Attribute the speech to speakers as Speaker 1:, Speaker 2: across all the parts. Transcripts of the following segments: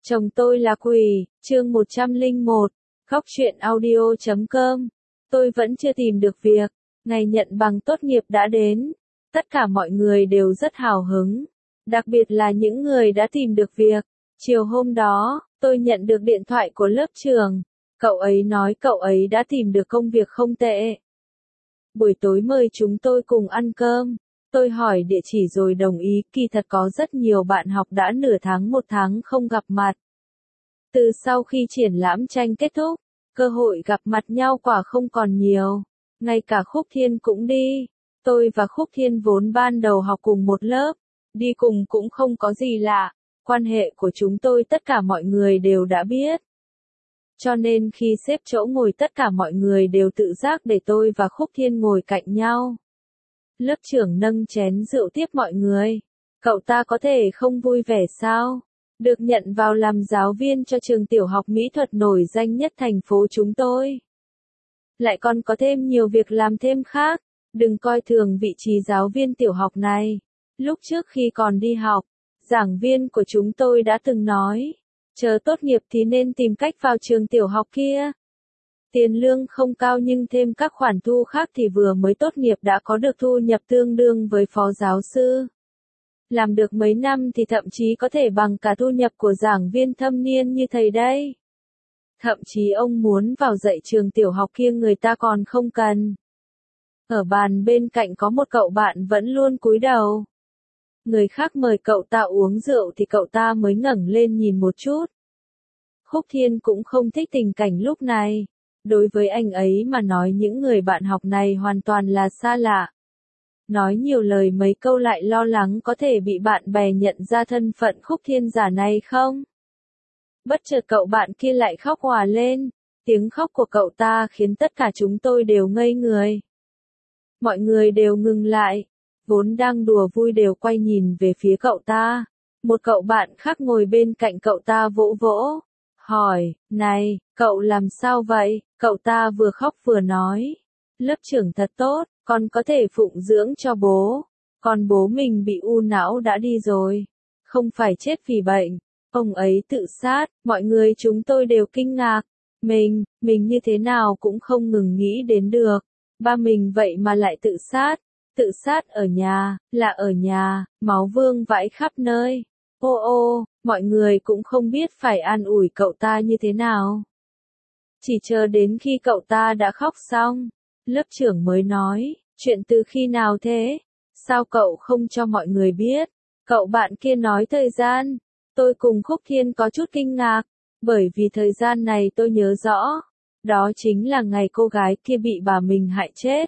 Speaker 1: Chồng tôi là quỷ, chương 101, Góc truyện audio.com. Tôi vẫn chưa tìm được việc, ngày nhận bằng tốt nghiệp đã đến. Tất cả mọi người đều rất hào hứng, đặc biệt là những người đã tìm được việc. Chiều hôm đó, tôi nhận được điện thoại của lớp trưởng. Cậu ấy nói cậu ấy đã tìm được công việc không tệ. Buổi tối mời chúng tôi cùng ăn cơm. Tôi hỏi địa chỉ rồi đồng ý, kỳ thật có rất nhiều bạn học đã nửa tháng một tháng không gặp mặt. Từ sau khi triển lãm tranh kết thúc, cơ hội gặp mặt nhau quả không còn nhiều. Ngay cả Khúc Thiên cũng đi. Tôi và Khúc Thiên vốn ban đầu học cùng một lớp, đi cùng cũng không có gì lạ. Quan hệ của chúng tôi tất cả mọi người đều đã biết. Cho nên khi xếp chỗ ngồi tất cả mọi người đều tự giác để tôi và Khúc Thiên ngồi cạnh nhau. Lớp trưởng nâng chén rượu tiếp mọi người. Cậu ta có thể không vui vẻ sao? Được nhận vào làm giáo viên cho trường tiểu học mỹ thuật nổi danh nhất thành phố chúng tôi. Lại còn có thêm nhiều việc làm thêm khác. Đừng coi thường vị trí giáo viên tiểu học này. Lúc trước khi còn đi học, giảng viên của chúng tôi đã từng nói, chờ tốt nghiệp thì nên tìm cách vào trường tiểu học kia. Tiền lương không cao nhưng thêm các khoản thu khác thì vừa mới tốt nghiệp đã có được thu nhập tương đương với phó giáo sư. Làm được mấy năm thì thậm chí có thể bằng cả thu nhập của giảng viên thâm niên như thầy đây. Thậm chí ông muốn vào dạy trường tiểu học kia người ta còn không cần. Ở bàn bên cạnh có một cậu bạn vẫn luôn cúi đầu. Người khác mời cậu ta uống rượu thì cậu ta mới ngẩng lên nhìn một chút. Khúc Thiên cũng không thích tình cảnh lúc này. Đối với anh ấy mà nói những người bạn học này hoàn toàn là xa lạ. Nói nhiều lời mấy câu lại lo lắng có thể bị bạn bè nhận ra thân phận Khúc Thiên giả này không? Bất chợt cậu bạn kia lại khóc òa lên. Tiếng khóc của cậu ta khiến tất cả chúng tôi đều ngây người. Mọi người đều ngừng lại. Vốn đang đùa vui đều quay nhìn về phía cậu ta. Một cậu bạn khác ngồi bên cạnh cậu ta vỗ vỗ. Hỏi, này, cậu làm sao vậy? Cậu ta vừa khóc vừa nói. Lớp trưởng thật tốt, con có thể phụng dưỡng cho bố. Còn bố mình bị u não đã đi rồi. Không phải chết vì bệnh. Ông ấy tự sát, mọi người chúng tôi đều kinh ngạc. Mình như thế nào cũng không ngừng nghĩ đến được. Ba mình vậy mà lại tự sát. Tự sát ở nhà, là ở nhà, máu vương vãi khắp nơi. Ô ô, mọi người cũng không biết phải an ủi cậu ta như thế nào. Chỉ chờ đến khi cậu ta đã khóc xong, lớp trưởng mới nói, chuyện từ khi nào thế? Sao cậu không cho mọi người biết? Cậu bạn kia nói thời gian. Tôi cùng Khúc Thiên có chút kinh ngạc, bởi vì thời gian này tôi nhớ rõ. Đó chính là ngày cô gái kia bị bà mình hại chết.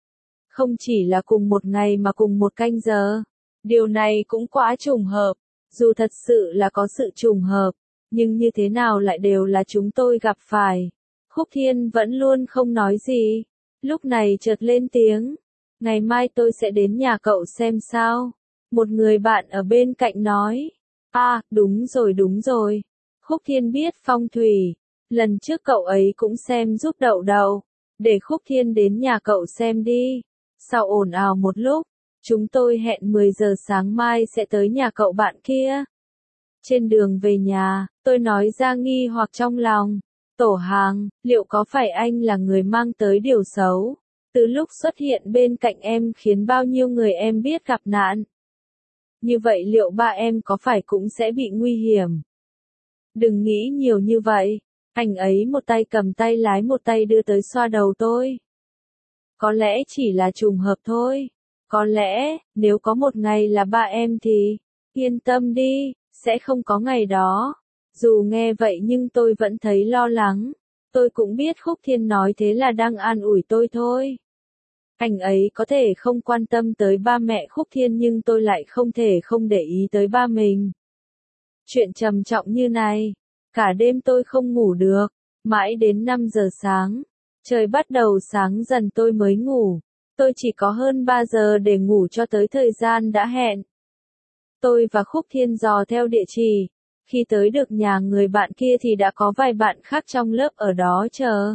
Speaker 1: Không chỉ là cùng một ngày mà cùng một canh giờ. Điều này cũng quá trùng hợp. Dù thật sự là có sự trùng hợp, nhưng như thế nào lại đều là chúng tôi gặp phải. Khúc Thiên vẫn luôn không nói gì. Lúc này chợt lên tiếng. Ngày mai tôi sẽ đến nhà cậu xem sao. Một người bạn ở bên cạnh nói. À, đúng rồi. Khúc Thiên biết phong thủy. Lần trước cậu ấy cũng xem giúp Đậu Đậu. Để Khúc Thiên đến nhà cậu xem đi. Sau ồn ào một lúc, chúng tôi hẹn 10 giờ sáng mai sẽ tới nhà cậu bạn kia. Trên đường về nhà, tôi nói ra nghi hoặc trong lòng. Tổ Hàng, liệu có phải anh là người mang tới điều xấu? Từ lúc xuất hiện bên cạnh em khiến bao nhiêu người em biết gặp nạn. Như vậy liệu ba em có phải cũng sẽ bị nguy hiểm? Đừng nghĩ nhiều như vậy. Anh ấy một tay cầm tay lái một tay đưa tới xoa đầu tôi. Có lẽ chỉ là trùng hợp thôi. Có lẽ, nếu có một ngày là ba em thì, yên tâm đi, sẽ không có ngày đó. Dù nghe vậy nhưng tôi vẫn thấy lo lắng. Tôi cũng biết Khúc Thiên nói thế là đang an ủi tôi thôi. Anh ấy có thể không quan tâm tới ba mẹ Khúc Thiên nhưng tôi lại không thể không để ý tới ba mình. Chuyện trầm trọng như này, cả đêm tôi không ngủ được, mãi đến 5 giờ sáng. Trời bắt đầu sáng dần tôi mới ngủ. Tôi chỉ có hơn 3 giờ để ngủ cho tới thời gian đã hẹn. Tôi và Khúc Thiên dò theo địa chỉ. Khi tới được nhà người bạn kia thì đã có vài bạn khác trong lớp ở đó chờ.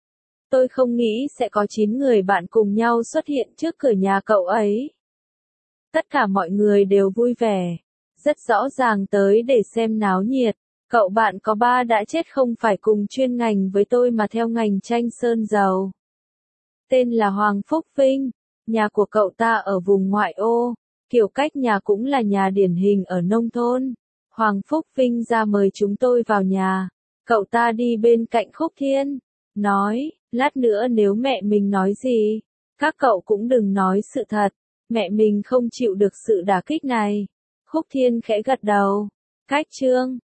Speaker 1: Tôi không nghĩ sẽ có 9 người bạn cùng nhau xuất hiện trước cửa nhà cậu ấy. Tất cả mọi người đều vui vẻ. Rất rõ ràng tới để xem náo nhiệt. Cậu bạn có ba đã chết không phải cùng chuyên ngành với tôi mà theo ngành tranh sơn dầu. Tên là Hoàng Phúc Vinh, nhà của cậu ta ở vùng ngoại ô, kiểu cách nhà cũng là nhà điển hình ở nông thôn. Hoàng Phúc Vinh ra mời chúng tôi vào nhà, cậu ta đi bên cạnh Khúc Thiên, nói, lát nữa nếu mẹ mình nói gì, các cậu cũng đừng nói sự thật, mẹ mình không chịu được sự đả kích này. Khúc Thiên khẽ gật đầu, cách chương.